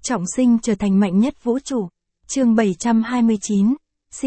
Trọng sinh trở thành mạnh nhất vũ trụ. Chương 729,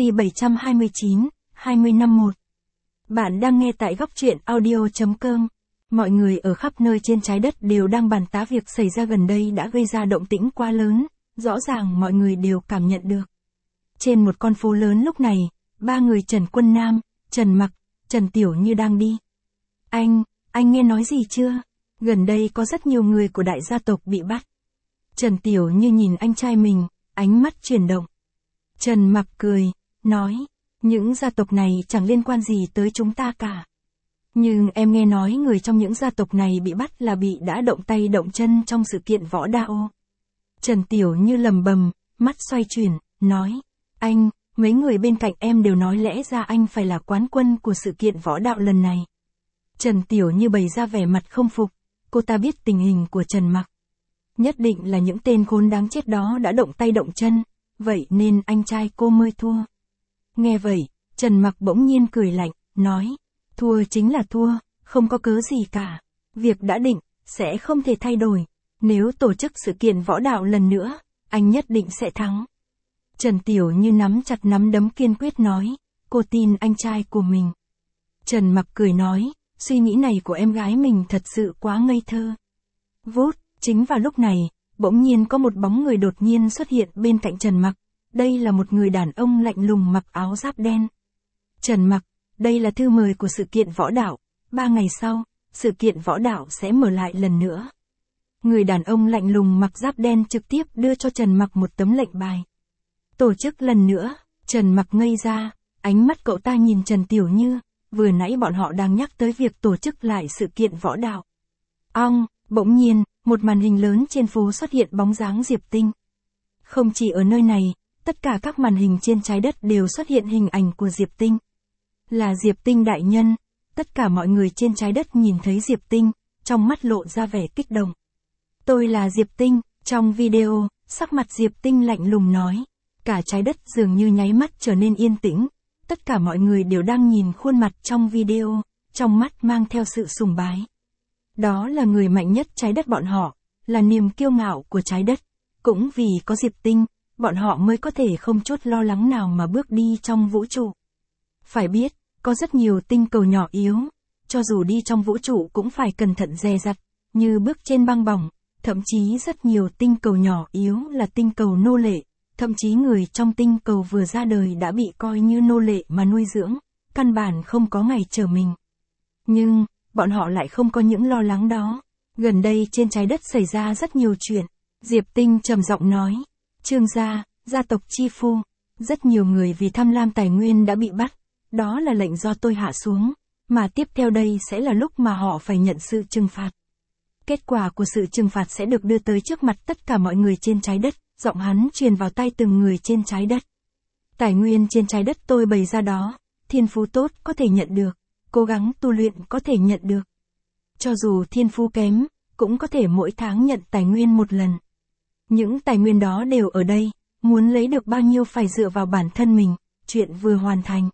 C729, 20 năm 1. Bạn đang nghe tại góc truyện audio.com. Mọi người ở khắp nơi trên trái đất đều đang bàn tán việc xảy ra gần đây đã gây ra động tĩnh quá lớn, rõ ràng mọi người đều cảm nhận được. Trên một con phố lớn lúc này, ba người Trần Quân Nam, Trần Mặc, Trần Tiểu Như đang đi. Anh nghe nói gì chưa? Gần đây có rất nhiều người của đại gia tộc bị bắt. Trần Tiểu Như nhìn anh trai mình, ánh mắt chuyển động. Trần Mặc cười, nói, những gia tộc này chẳng liên quan gì tới chúng ta cả. Nhưng em nghe nói người trong những gia tộc này bị bắt là bị đã động tay động chân trong sự kiện võ đạo. Trần Tiểu Như lầm bầm, mắt xoay chuyển, nói, anh, mấy người bên cạnh em đều nói lẽ ra anh phải là quán quân của sự kiện võ đạo lần này. Trần Tiểu Như bày ra vẻ mặt không phục, cô ta biết tình hình của Trần Mặc. Nhất định là những tên khốn đáng chết đó đã động tay động chân, vậy nên anh trai cô mới thua. Nghe vậy, Trần Mặc bỗng nhiên cười lạnh, nói, thua chính là thua, không có cớ gì cả. Việc đã định, sẽ không thể thay đổi. Nếu tổ chức sự kiện võ đạo lần nữa, anh nhất định sẽ thắng. Trần Tiểu Như nắm chặt nắm đấm kiên quyết nói, cô tin anh trai của mình. Trần Mặc cười nói, suy nghĩ này của em gái mình thật sự quá ngây thơ. Vút, chính vào lúc này, bỗng nhiên có một bóng người đột nhiên xuất hiện bên cạnh Trần Mặc. Đây là một người đàn ông lạnh lùng mặc áo giáp đen. Trần Mặc, đây là thư mời của sự kiện võ đạo. 3 ngày sau, sự kiện võ đạo sẽ mở lại lần nữa. Người đàn ông lạnh lùng mặc giáp đen trực tiếp đưa cho Trần Mặc một tấm lệnh bài. Tổ chức lần nữa, Trần Mặc ngây ra, ánh mắt cậu ta nhìn Trần Tiểu Như, vừa nãy bọn họ đang nhắc tới việc tổ chức lại sự kiện võ đạo. Bỗng nhiên, một màn hình lớn trên phố xuất hiện bóng dáng Diệp Tinh. Không chỉ ở nơi này, tất cả các màn hình trên trái đất đều xuất hiện hình ảnh của Diệp Tinh. Là Diệp Tinh đại nhân, tất cả mọi người trên trái đất nhìn thấy Diệp Tinh, trong mắt lộ ra vẻ kích động. Tôi là Diệp Tinh, trong video, sắc mặt Diệp Tinh lạnh lùng nói. Cả trái đất dường như nháy mắt trở nên yên tĩnh, tất cả mọi người đều đang nhìn khuôn mặt trong video, trong mắt mang theo sự sùng bái. Đó là người mạnh nhất trái đất bọn họ, là niềm kiêu ngạo của trái đất. Cũng vì có Diệp Tinh, bọn họ mới có thể không chút lo lắng nào mà bước đi trong vũ trụ. Phải biết, có rất nhiều tinh cầu nhỏ yếu, cho dù đi trong vũ trụ cũng phải cẩn thận dè dặt, như bước trên băng bỏng, thậm chí rất nhiều tinh cầu nhỏ yếu là tinh cầu nô lệ, thậm chí người trong tinh cầu vừa ra đời đã bị coi như nô lệ mà nuôi dưỡng, căn bản không có ngày trở mình. Nhưng, bọn họ lại không có những lo lắng đó. Gần đây trên trái đất xảy ra rất nhiều chuyện. Diệp Tinh trầm giọng nói, Trương gia, gia tộc Chi Phu, rất nhiều người vì tham lam tài nguyên đã bị bắt. Đó là lệnh do tôi hạ xuống, mà tiếp theo đây sẽ là lúc mà họ phải nhận sự trừng phạt. Kết quả của sự trừng phạt sẽ được đưa tới trước mặt tất cả mọi người trên trái đất, giọng hắn truyền vào tai từng người trên trái đất. Tài nguyên trên trái đất tôi bày ra đó, thiên phú tốt có thể nhận được, cố gắng tu luyện có thể nhận được. Cho dù thiên phú kém, cũng có thể mỗi tháng nhận tài nguyên một lần. Những tài nguyên đó đều ở đây, muốn lấy được bao nhiêu phải dựa vào bản thân mình, chuyện vừa hoàn thành.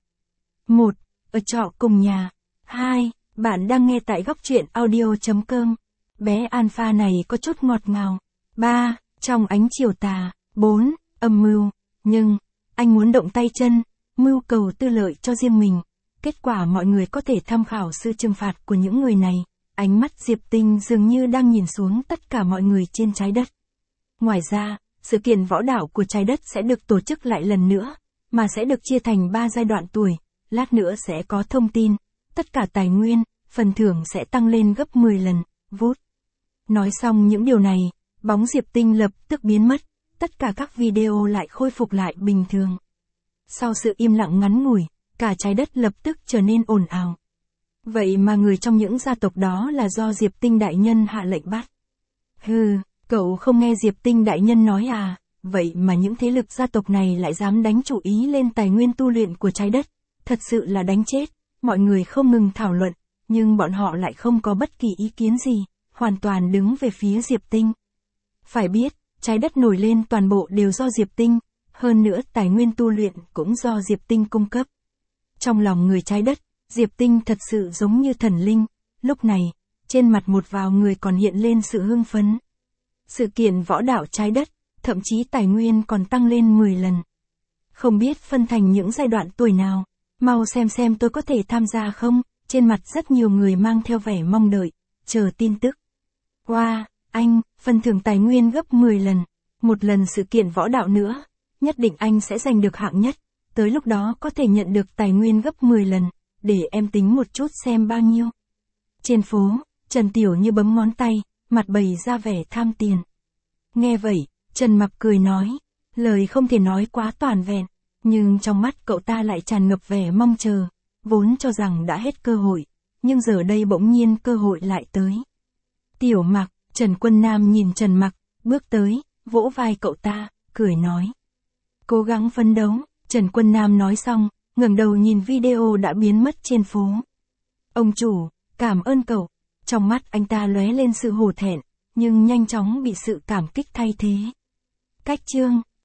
1. Ở trọ cùng nhà. 2. Bạn đang nghe tại góc truyện audio.com. Bé Alpha này có chút ngọt ngào. 3. Trong ánh chiều tà. 4. Âm mưu. Nhưng, anh muốn động tay chân, mưu cầu tư lợi cho riêng mình. Kết quả mọi người có thể tham khảo sự trừng phạt của những người này. Ánh mắt Diệp Tinh dường như đang nhìn xuống tất cả mọi người trên trái đất. Ngoài ra, sự kiện võ đạo của trái đất sẽ được tổ chức lại lần nữa, mà sẽ được chia thành 3 giai đoạn tuổi. Lát nữa sẽ có thông tin, tất cả tài nguyên, phần thưởng sẽ tăng lên gấp 10 lần, vút. Nói xong những điều này, bóng Diệp Tinh lập tức biến mất, tất cả các video lại khôi phục lại bình thường. Sau sự im lặng ngắn ngủi, cả trái đất lập tức trở nên ồn ào. Vậy mà người trong những gia tộc đó là do Diệp Tinh đại nhân hạ lệnh bắt. Hừ, cậu không nghe Diệp Tinh đại nhân nói à, vậy mà những thế lực gia tộc này lại dám đánh chủ ý lên tài nguyên tu luyện của trái đất. Thật sự là đánh chết, mọi người không ngừng thảo luận, nhưng bọn họ lại không có bất kỳ ý kiến gì, hoàn toàn đứng về phía Diệp Tinh. Phải biết, trái đất nổi lên toàn bộ đều do Diệp Tinh, hơn nữa tài nguyên tu luyện cũng do Diệp Tinh cung cấp. Trong lòng người trái đất, Diệp Tinh thật sự giống như thần linh, lúc này, trên mặt một vài người còn hiện lên sự hưng phấn. Sự kiện võ đạo trái đất, thậm chí tài nguyên còn tăng lên 10 lần. Không biết phân thành những giai đoạn tuổi nào, mau xem tôi có thể tham gia không, trên mặt rất nhiều người mang theo vẻ mong đợi, chờ tin tức. Wow, anh, phần thưởng tài nguyên gấp 10 lần, một lần sự kiện võ đạo nữa, nhất định anh sẽ giành được hạng nhất, tới lúc đó có thể nhận được tài nguyên gấp 10 lần, để em tính một chút xem bao nhiêu. Trên phố, Trần Tiểu Như bấm ngón tay, mặt bày ra vẻ tham tiền. Nghe vậy, Trần Mặc cười nói, lời không thể nói quá toàn vẹn, nhưng trong mắt cậu ta lại tràn ngập vẻ mong chờ, vốn cho rằng đã hết cơ hội, nhưng giờ đây bỗng nhiên cơ hội lại tới. Tiểu Mặc, Trần Quân Nam nhìn Trần Mặc, bước tới, vỗ vai cậu ta, cười nói. Cố gắng phấn đấu, Trần Quân Nam nói xong, ngẩng đầu nhìn video đã biến mất trên phố. Ông chủ, cảm ơn cậu, trong mắt anh ta lóe lên sự hổ thẹn, nhưng nhanh chóng bị sự cảm kích thay thế. Cách chương